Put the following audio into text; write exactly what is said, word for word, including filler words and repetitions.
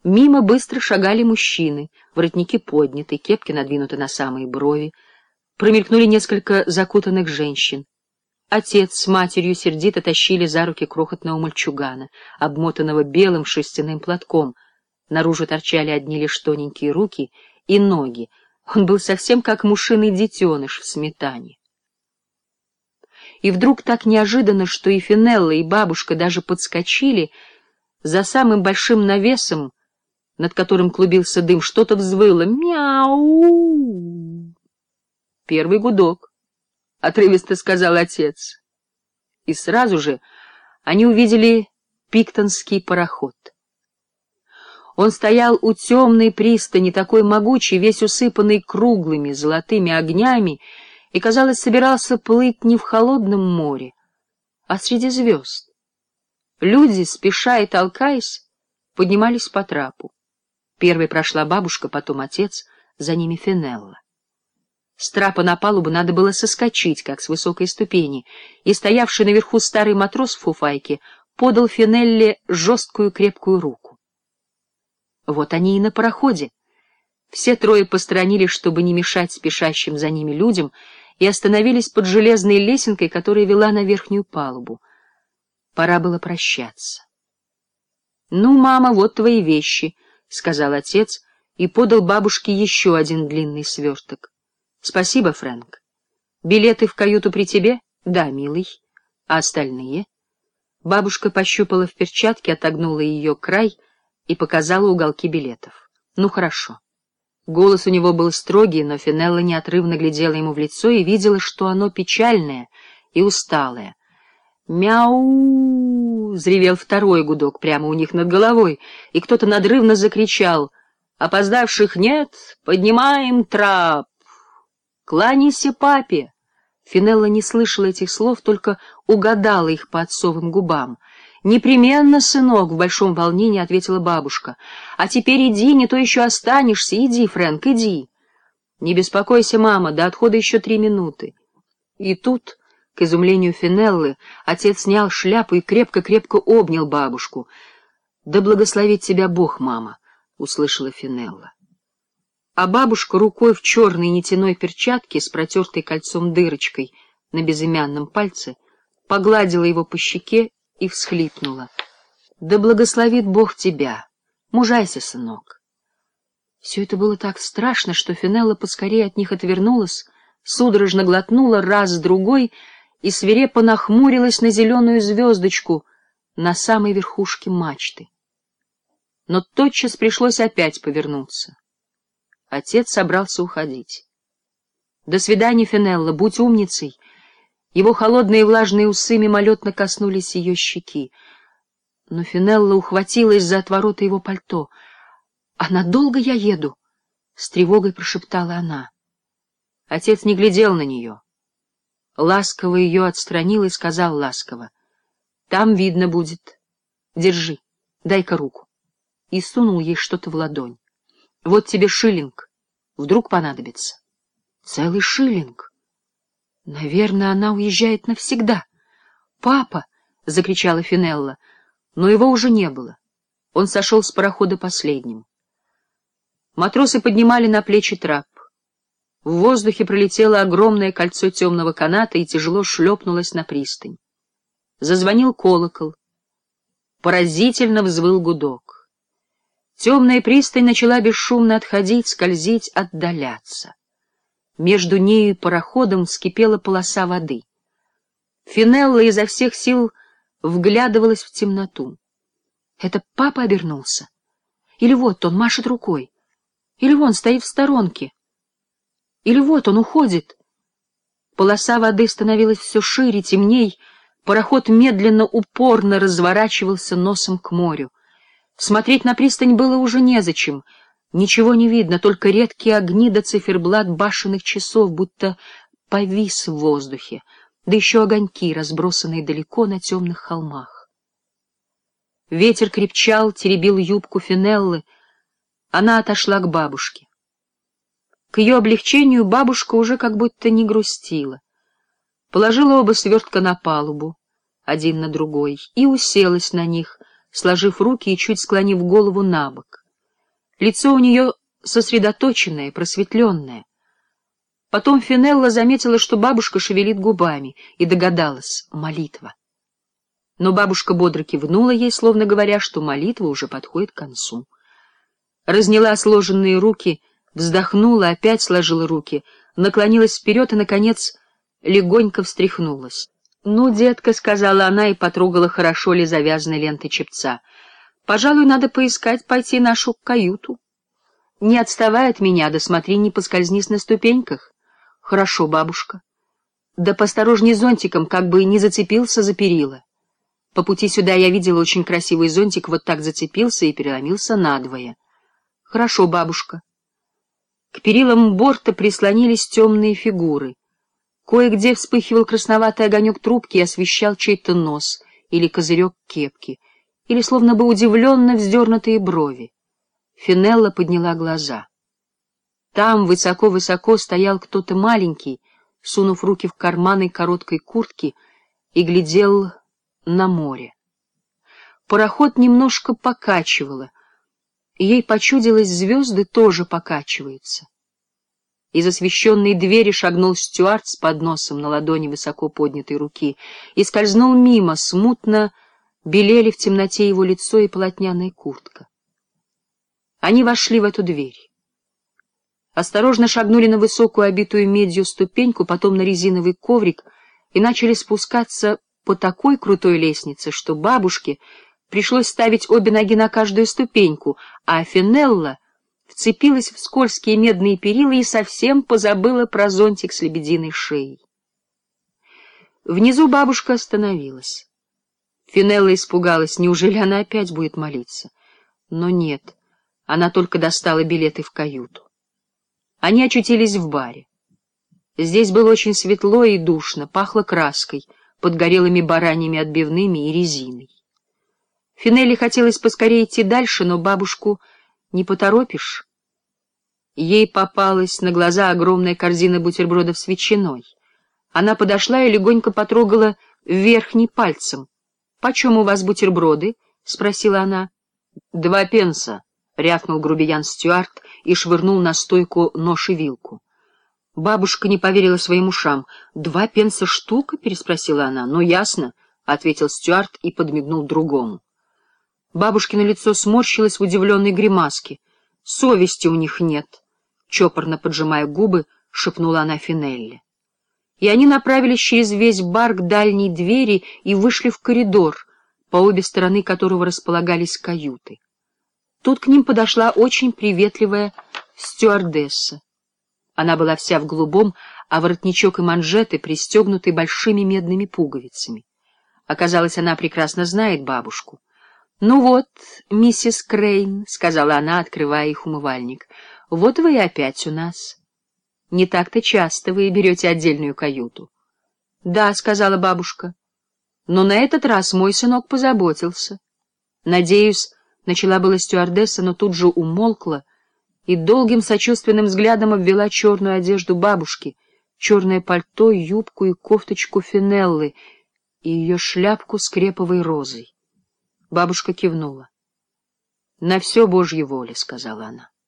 Мимо быстро шагали мужчины, воротники подняты, кепки надвинуты на самые брови. Промелькнули несколько закутанных женщин. Отец с матерью сердито тащили за руки крохотного мальчугана, обмотанного белым шерстяным платком. Наружу торчали одни лишь тоненькие руки и ноги. Он был совсем как мушиный детеныш в сметане. И вдруг так неожиданно, что и Финелла, и бабушка даже подскочили, за самым большим навесом, над которым клубился дым, что-то взвыло. «Мяу!» «Первый гудок», — отрывисто сказал отец. И сразу же они увидели пиктонский пароход. Он стоял у темной пристани, такой могучий, весь усыпанный круглыми золотыми огнями, и, казалось, собирался плыть не в холодном море, а среди звезд. Люди, спеша и толкаясь, поднимались по трапу. Первой прошла бабушка, потом отец, за ними Финелла. С трапа на палубу надо было соскочить, как с высокой ступени, и стоявший наверху старый матрос в фуфайке подал Финелле жесткую крепкую руку. Вот они и на пароходе. Все трое посторонились, чтобы не мешать спешащим за ними людям, и остановились под железной лесенкой, которая вела на верхнюю палубу. Пора было прощаться. — Ну, мама, вот твои вещи, — сказал отец и подал бабушке еще один длинный сверток. — Спасибо, Фрэнк. Билеты в каюту при тебе? — Да, милый. А остальные? Бабушка пощупала в перчатке, отогнула ее край и показала уголки билетов. — Ну, хорошо. Голос у него был строгий, но Финелла неотрывно глядела ему в лицо и видела, что оно печальное и усталое. «Мяу!» — взревел второй гудок прямо у них над головой, и кто-то надрывно закричал: «Опоздавших нет! Поднимаем трап! Кланяйся папе!» Финелла не слышала этих слов, только угадала их по отцовым губам. «Непременно, сынок!» — в большом волнении ответила бабушка. «А теперь иди, не то еще останешься. Иди, Фрэнк, иди!» «Не беспокойся, мама, до отхода еще три минуты». И тут, к изумлению Финеллы, отец снял шляпу и крепко-крепко обнял бабушку. «Да благословит тебя Бог, мама!» — услышала Финелла. А бабушка рукой в черной нитяной перчатке с протертой кольцом дырочкой на безымянном пальце погладила его по щеке и всхлипнула. «Да благословит Бог тебя! Мужайся, сынок!» Все это было так страшно, что Финелла поскорее от них отвернулась, судорожно глотнула раз-другой и свирепо нахмурилась на зеленую звездочку на самой верхушке мачты. Но тотчас пришлось опять повернуться. Отец собрался уходить. «До свидания, Финелла, будь умницей!» Его холодные влажные усы мимолетно коснулись ее щеки. Но Финелла ухватилась за отвороты его пальто. «А надолго я еду?» — с тревогой прошептала она. Отец не глядел на нее. Ласково ее отстранил и сказал ласково: «Там видно будет. Держи, дай-ка руку». И сунул ей что-то в ладонь. «Вот тебе шиллинг. Вдруг понадобится». «Целый шиллинг? Наверное, она уезжает навсегда». «Папа!» — закричала Финелла, но его уже не было. Он сошел с парохода последним. Матросы поднимали на плечи трап. В воздухе пролетело огромное кольцо темного каната и тяжело шлепнулось на пристань. Зазвонил колокол. Поразительно взвыл гудок. Темная пристань начала бесшумно отходить, скользить, отдаляться. Между нею и пароходом вскипела полоса воды. Финелла изо всех сил вглядывалась в темноту. Это папа обернулся? Или вот он машет рукой? Или вон стоит в сторонке? Или вот он уходит? Полоса воды становилась все шире, темней, пароход медленно, упорно разворачивался носом к морю. Смотреть на пристань было уже незачем. Ничего не видно, только редкие огни да циферблат башенных часов, будто повис в воздухе, да еще огоньки, разбросанные далеко на темных холмах. Ветер крепчал, теребил юбку Финеллы. Она отошла к бабушке. К ее облегчению бабушка уже как будто не грустила. Положила оба свертка на палубу, один на другой, и уселась на них, сложив руки и чуть склонив голову набок. Лицо у нее сосредоточенное, просветленное. Потом Финелла заметила, что бабушка шевелит губами, и догадалась — молитва. Но бабушка бодро кивнула ей, словно говоря, что молитва уже подходит к концу. Разняла сложенные руки, вздохнула, опять сложила руки, наклонилась вперед и, наконец, легонько встряхнулась. — Ну, детка, — сказала она и потрогала, хорошо ли завязаны ленты чепца, — пожалуй, надо поискать, пойти нашу каюту. Не отставай от меня, да смотри, не поскользнись на ступеньках. — Хорошо, бабушка. Да поосторожней зонтиком, как бы не зацепился за перила. По пути сюда я видела очень красивый зонтик, вот так зацепился и переломился надвое. — Хорошо, бабушка. К перилам борта прислонились темные фигуры. Кое-где вспыхивал красноватый огонек трубки и освещал чей-то нос или козырек кепки, или словно бы удивленно вздернутые брови. Финелла подняла глаза. Там высоко-высоко стоял кто-то маленький, сунув руки в карманы короткой куртки, и глядел на море. Пароход немножко покачивало, и ей почудилось, звезды тоже покачиваются. Из освещенной двери шагнул стюард с подносом на ладони высоко поднятой руки и скользнул мимо, смутно белели в темноте его лицо и полотняная куртка. Они вошли в эту дверь. Осторожно шагнули на высокую, обитую медью ступеньку, потом на резиновый коврик и начали спускаться по такой крутой лестнице, что бабушке пришлось ставить обе ноги на каждую ступеньку, а Финелла вцепилась в скользкие медные перила и совсем позабыла про зонтик с лебединой шеей. Внизу бабушка остановилась. Финелла испугалась, неужели она опять будет молиться? Но нет, она только достала билеты в каюту. Они очутились в баре. Здесь было очень светло и душно, пахло краской, подгорелыми бараньими отбивными и резиной. Финелле хотелось поскорее идти дальше, но бабушку не поторопишь. Ей попалась на глаза огромная корзина бутербродов с ветчиной. Она подошла и легонько потрогала верхний пальцем. — Почем у вас бутерброды? — спросила она. — Два пенса, — рявкнул грубиян Стюарт и швырнул на стойку нож и вилку. Бабушка не поверила своим ушам. — Два пенса штука? — переспросила она. — Ну, ясно, — ответил Стюарт и подмигнул другому. Бабушкино лицо сморщилось в удивленной гримаске. — Совести у них нет, — чопорно поджимая губы, шепнула она Финелле. И они направились через весь бар к дальней двери и вышли в коридор, по обе стороны которого располагались каюты. Тут к ним подошла очень приветливая стюардесса. Она была вся в голубом, а воротничок и манжеты пристегнуты большими медными пуговицами. Оказалось, она прекрасно знает бабушку. — Ну вот, миссис Крейн, — сказала она, открывая их умывальник, — вот вы и опять у нас. Не так-то часто вы берете отдельную каюту. — Да, — сказала бабушка, — но на этот раз мой сынок позаботился. Надеюсь, начала была стюардесса, но тут же умолкла и долгим сочувственным взглядом обвела черную одежду бабушки, черное пальто, юбку и кофточку Финеллы и ее шляпку с креповой розой. Бабушка кивнула. — На все Божья воля, — сказала она.